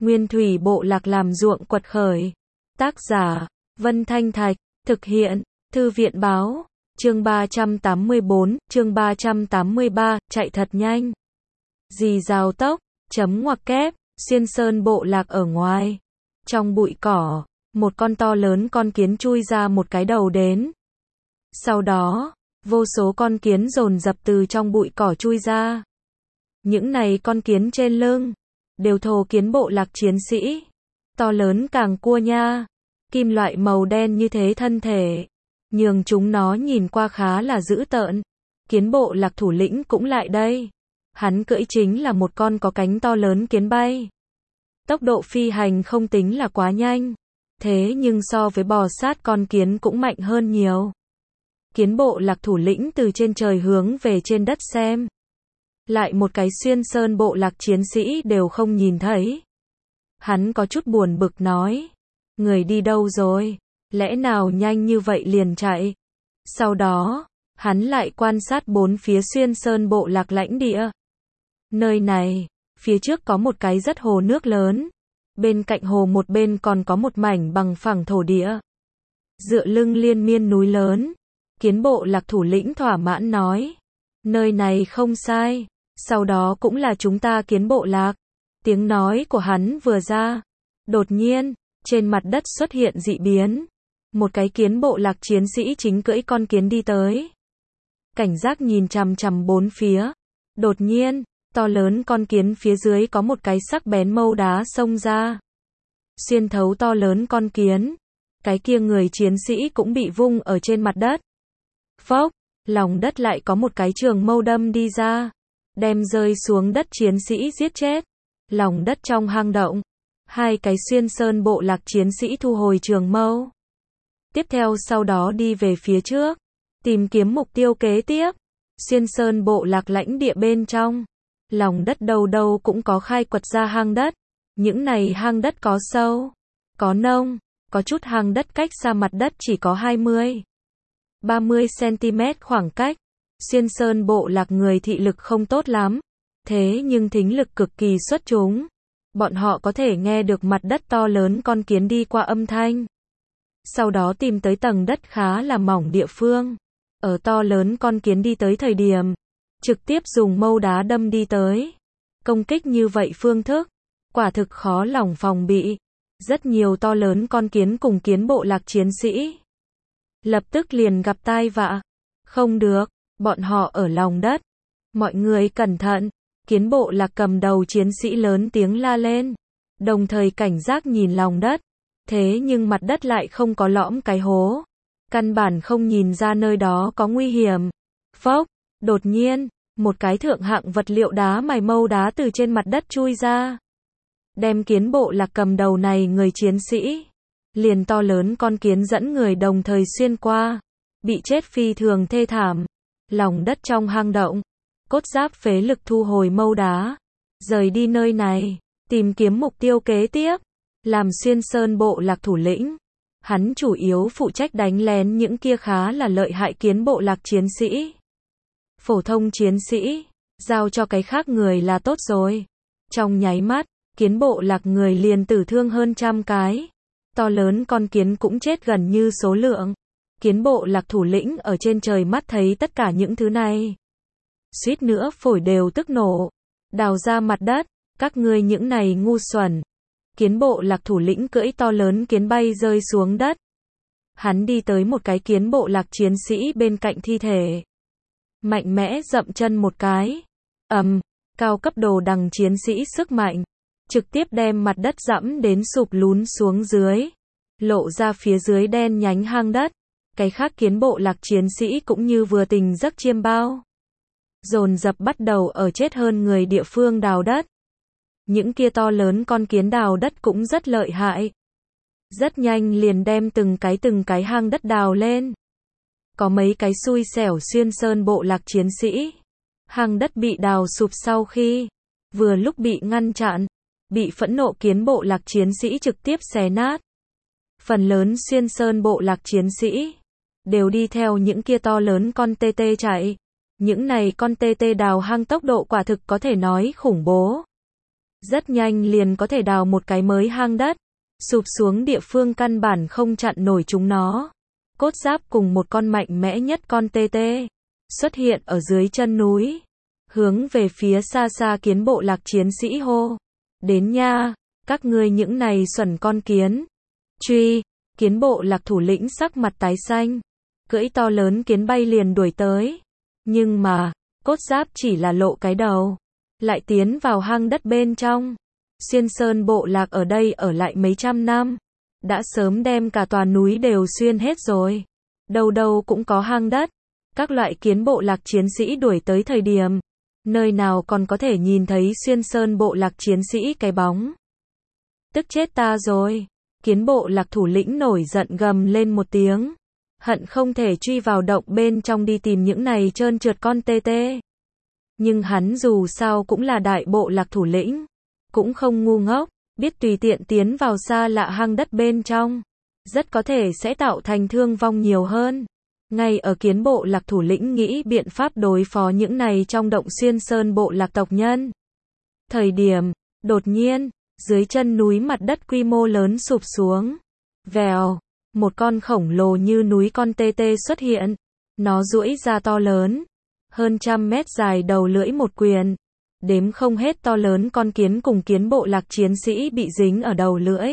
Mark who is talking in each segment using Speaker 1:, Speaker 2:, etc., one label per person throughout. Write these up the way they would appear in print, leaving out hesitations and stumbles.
Speaker 1: Nguyên thủy bộ lạc làm ruộng quật khởi. Tác giả, Vân Thanh Thạch, thực hiện, Thư viện báo, chương 384, chương 383, chạy thật nhanh. Dì rào tốc, chấm ngoặc kép, xuyên sơn bộ lạc ở ngoài. Trong bụi cỏ, một con to lớn con kiến chui ra một cái đầu đến. Sau đó, vô số con kiến dồn dập từ trong bụi cỏ chui ra. Những này con kiến trên lưng, đều thồ kiến bộ lạc chiến sĩ. To lớn càng cua nha, kim loại màu đen như thế thân thể, nhường chúng nó nhìn qua khá là dữ tợn. Kiến bộ lạc thủ lĩnh cũng lại đây. Hắn cưỡi chính là một con có cánh to lớn kiến bay. Tốc độ phi hành không tính là quá nhanh, thế nhưng so với bò sát con kiến cũng mạnh hơn nhiều. Kiến bộ lạc thủ lĩnh từ trên trời hướng về trên đất xem. Lại một cái xuyên sơn bộ lạc chiến sĩ đều không nhìn thấy. Hắn có chút buồn bực nói. Người đi đâu rồi? Lẽ nào nhanh như vậy liền chạy? Sau đó, hắn lại quan sát bốn phía xuyên sơn bộ lạc lãnh địa. Nơi này, phía trước có một cái rất hồ nước lớn. Bên cạnh hồ một bên còn có một mảnh bằng phẳng thổ địa. Dựa lưng liên miên núi lớn. Kiến bộ lạc thủ lĩnh thỏa mãn nói. Nơi này không sai. Sau đó cũng là chúng ta kiến bộ lạc. Tiếng nói của hắn vừa ra. Đột nhiên, trên mặt đất xuất hiện dị biến. Một cái kiến bộ lạc chiến sĩ chính cưỡi con kiến đi tới. Cảnh giác nhìn chằm chằm bốn phía. Đột nhiên, to lớn con kiến phía dưới có một cái sắc bén mâu đá xông ra. Xuyên thấu to lớn con kiến. Cái kia người chiến sĩ cũng bị vung ở trên mặt đất. Phốc, lòng đất lại có một cái trường mâu đâm đi ra. Đem rơi xuống đất chiến sĩ giết chết. Lòng đất trong hang động. Hai cái xuyên sơn bộ lạc chiến sĩ thu hồi trường mâu. Tiếp theo sau đó đi về phía trước. Tìm kiếm mục tiêu kế tiếp. Xuyên sơn bộ lạc lãnh địa bên trong. Lòng đất đâu đâu cũng có khai quật ra hang đất. Những này hang đất có sâu, có nông, có chút hang đất cách xa mặt đất chỉ có 20-30 cm khoảng cách. Xuyên sơn bộ lạc người thị lực không tốt lắm, thế nhưng thính lực cực kỳ xuất chúng. Bọn họ có thể nghe được mặt đất to lớn con kiến đi qua âm thanh. Sau đó tìm tới tầng đất khá là mỏng địa phương. Ở to lớn con kiến đi tới thời điểm, trực tiếp dùng mâu đá đâm đi tới. Công kích như vậy phương thức, quả thực khó lòng phòng bị. Rất nhiều to lớn con kiến cùng kiến bộ lạc chiến sĩ. Lập tức liền gặp tai vạ. Không được, bọn họ ở lòng đất. Mọi người cẩn thận. Kiến bộ lạc cầm đầu chiến sĩ lớn tiếng la lên. Đồng thời cảnh giác nhìn lòng đất. Thế nhưng mặt đất lại không có lõm cái hố. Căn bản không nhìn ra nơi đó có nguy hiểm. Phốc, đột nhiên, một cái thượng hạng vật liệu đá mài mâu đá từ trên mặt đất chui ra. Đem kiến bộ lạc cầm đầu này người chiến sĩ. Liền to lớn con kiến dẫn người đồng thời xuyên qua. Bị chết phi thường thê thảm. Lòng đất trong hang động. Cốt giáp phế lực thu hồi mâu đá. Rời đi nơi này. Tìm kiếm mục tiêu kế tiếp. Làm xuyên sơn bộ lạc thủ lĩnh. Hắn chủ yếu phụ trách đánh lén những kia khá là lợi hại kiến bộ lạc chiến sĩ. Phổ thông chiến sĩ. Giao cho cái khác người là tốt rồi. Trong nháy mắt, kiến bộ lạc người liền tử thương hơn 100 cái. To lớn con kiến cũng chết gần như số lượng. Kiến bộ lạc thủ lĩnh ở trên trời mắt thấy tất cả những thứ này. Suýt nữa phổi đều tức nổ. Đào ra mặt đất, các ngươi những này ngu xuẩn. Kiến bộ lạc thủ lĩnh cưỡi to lớn kiến bay rơi xuống đất. Hắn đi tới một cái kiến bộ lạc chiến sĩ bên cạnh thi thể. Mạnh mẽ dậm chân một cái. Cao cấp đồ đằng chiến sĩ sức mạnh. Trực tiếp đem mặt đất dẫm đến sụp lún xuống dưới. Lộ ra phía dưới đen nhánh hang đất. Cái khác kiến bộ lạc chiến sĩ cũng như vừa tỉnh giấc chiêm bao. Dồn dập bắt đầu ở chết hơn người địa phương đào đất. Những kia to lớn con kiến đào đất cũng rất lợi hại. Rất nhanh liền đem từng cái hang đất đào lên. Có mấy cái xui xẻo xuyên sơn bộ lạc chiến sĩ. Hang đất bị đào sụp sau khi vừa lúc bị ngăn chặn. Bị phẫn nộ kiến bộ lạc chiến sĩ trực tiếp xé nát. Phần lớn xuyên sơn bộ lạc chiến sĩ đều đi theo những kia to lớn con tê tê chạy. Những này con tê tê đào hang tốc độ quả thực có thể nói khủng bố. Rất nhanh liền có thể đào một cái mới hang đất, sụp xuống địa phương căn bản không chặn nổi chúng nó. Cốt giáp cùng một con mạnh mẽ nhất con tê tê xuất hiện ở dưới chân núi, hướng về phía xa xa kiến bộ lạc chiến sĩ hô. Đến nha, các ngươi những này xuẩn con kiến. Truy, kiến bộ lạc thủ lĩnh sắc mặt tái xanh, cưỡi to lớn kiến bay liền đuổi tới. Nhưng mà, cốt giáp chỉ là lộ cái đầu, lại tiến vào hang đất bên trong. Xuyên Sơn bộ lạc ở đây ở lại mấy trăm năm, đã sớm đem cả tòa núi đều xuyên hết rồi. Đâu đâu cũng có hang đất. Các loại kiến bộ lạc chiến sĩ đuổi tới thời điểm, nơi nào còn có thể nhìn thấy Xuyên Sơn bộ lạc chiến sĩ cái bóng. Tức chết ta rồi. Kiến bộ lạc thủ lĩnh nổi giận gầm lên một tiếng, hận không thể truy vào động bên trong đi tìm những này trơn trượt con tê tê. Nhưng hắn dù sao cũng là đại bộ lạc thủ lĩnh, cũng không ngu ngốc, biết tùy tiện tiến vào xa lạ hang đất bên trong, rất có thể sẽ tạo thành thương vong nhiều hơn. Ngay ở kiến bộ lạc thủ lĩnh nghĩ biện pháp đối phó những này trong động Xuyên Sơn bộ lạc tộc nhân. Thời điểm, đột nhiên, dưới chân núi mặt đất quy mô lớn sụp xuống. Vèo, một con khổng lồ như núi con tê tê xuất hiện. Nó duỗi ra to lớn, hơn 100 mét dài đầu lưỡi một quyền. Đếm không hết to lớn con kiến cùng kiến bộ lạc chiến sĩ bị dính ở đầu lưỡi.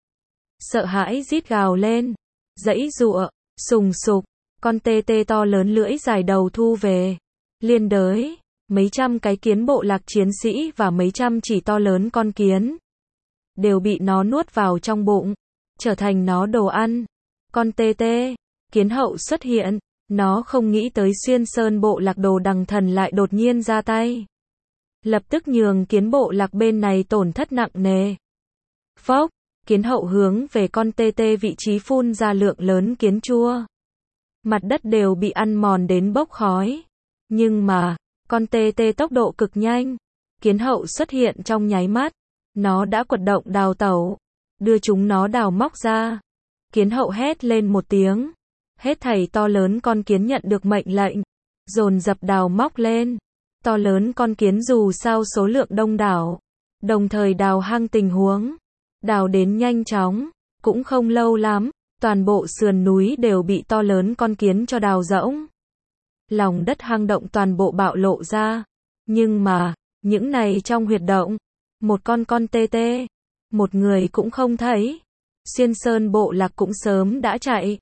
Speaker 1: Sợ hãi rít gào lên, giãy giụa, sùng sục, con tê tê to lớn lưỡi dài đầu thu về. Liên đới, mấy trăm cái kiến bộ lạc chiến sĩ và mấy trăm chỉ to lớn con kiến đều bị nó nuốt vào trong bụng, trở thành nó đồ ăn. Con tê tê, kiến hậu xuất hiện, nó không nghĩ tới Xuyên Sơn bộ lạc đồ đằng thần lại đột nhiên ra tay. Lập tức nhường kiến bộ lạc bên này tổn thất nặng nề. Phốc, kiến hậu hướng về con tê tê vị trí phun ra lượng lớn kiến chua. Mặt đất đều bị ăn mòn đến bốc khói. Nhưng mà, con tê tê tốc độ cực nhanh. Kiến hậu xuất hiện trong nháy mắt. Nó đã quật động đào tẩu, đưa chúng nó đào móc ra. Kiến hậu hét lên một tiếng. Hết thảy to lớn con kiến nhận được mệnh lệnh, dồn dập đào móc lên. To lớn con kiến dù sao số lượng đông đảo, đồng thời đào hang tình huống. Đào đến nhanh chóng, cũng không lâu lắm, toàn bộ sườn núi đều bị to lớn con kiến cho đào rỗng. Lòng đất hang động toàn bộ bạo lộ ra. Nhưng mà, những này trong huyệt động, một con tê tê, một người cũng không thấy. Xuyên Sơn bộ lạc cũng sớm đã chạy.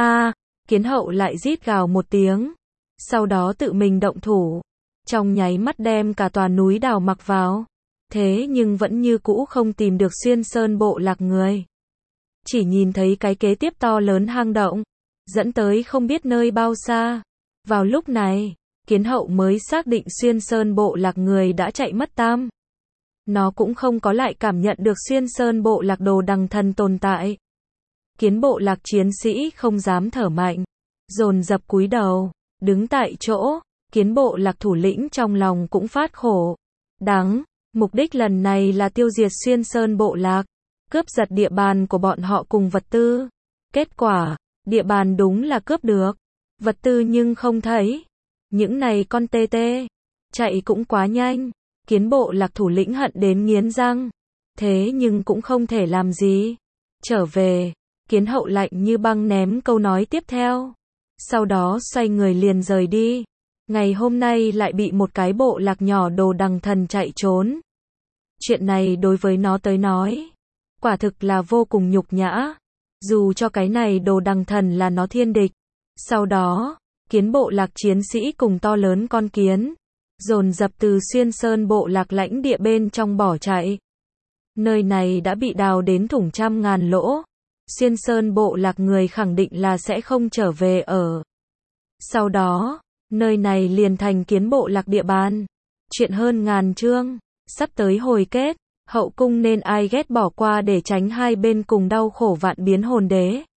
Speaker 1: Kiến hậu lại rít gào một tiếng. Sau đó tự mình động thủ. Trong nháy mắt đem cả tòa núi đào mặc vào. Thế nhưng vẫn như cũ không tìm được Xuyên Sơn bộ lạc người. Chỉ nhìn thấy cái kế tiếp to lớn hang động, dẫn tới không biết nơi bao xa. Vào lúc này, kiến hậu mới xác định Xuyên Sơn bộ lạc người đã chạy mất tăm. Nó cũng không có lại cảm nhận được Xuyên Sơn bộ lạc đồ đằng thần tồn tại. Kiến bộ lạc chiến sĩ không dám thở mạnh, dồn dập cúi đầu, đứng tại chỗ. Kiến bộ lạc thủ lĩnh trong lòng cũng phát khổ. Đắng, mục đích lần này là tiêu diệt Xuyên Sơn bộ lạc, cướp giật địa bàn của bọn họ cùng vật tư. Kết quả, địa bàn đúng là cướp được, vật tư nhưng không thấy. Những này con tê tê, chạy cũng quá nhanh. Kiến bộ lạc thủ lĩnh hận đến nghiến răng. Thế nhưng cũng không thể làm gì. Trở về, kiến hậu lạnh như băng ném câu nói tiếp theo. Sau đó xoay người liền rời đi. Ngày hôm nay lại bị một cái bộ lạc nhỏ đồ đằng thần chạy trốn. Chuyện này đối với nó tới nói, quả thực là vô cùng nhục nhã. Dù cho cái này đồ đằng thần là nó thiên địch. Sau đó, kiến bộ lạc chiến sĩ cùng to lớn con kiến, dồn dập từ Xuyên Sơn bộ lạc lãnh địa bên trong bỏ chạy. Nơi này đã bị đào đến thủng trăm ngàn lỗ. Xuyên Sơn bộ lạc người khẳng định là sẽ không trở về ở. Sau đó, nơi này liền thành kiến bộ lạc địa bàn. Chuyện hơn ngàn chương, sắp tới hồi kết, hậu cung nên ai ghét bỏ qua để tránh hai bên cùng đau khổ vạn biến hồn đế.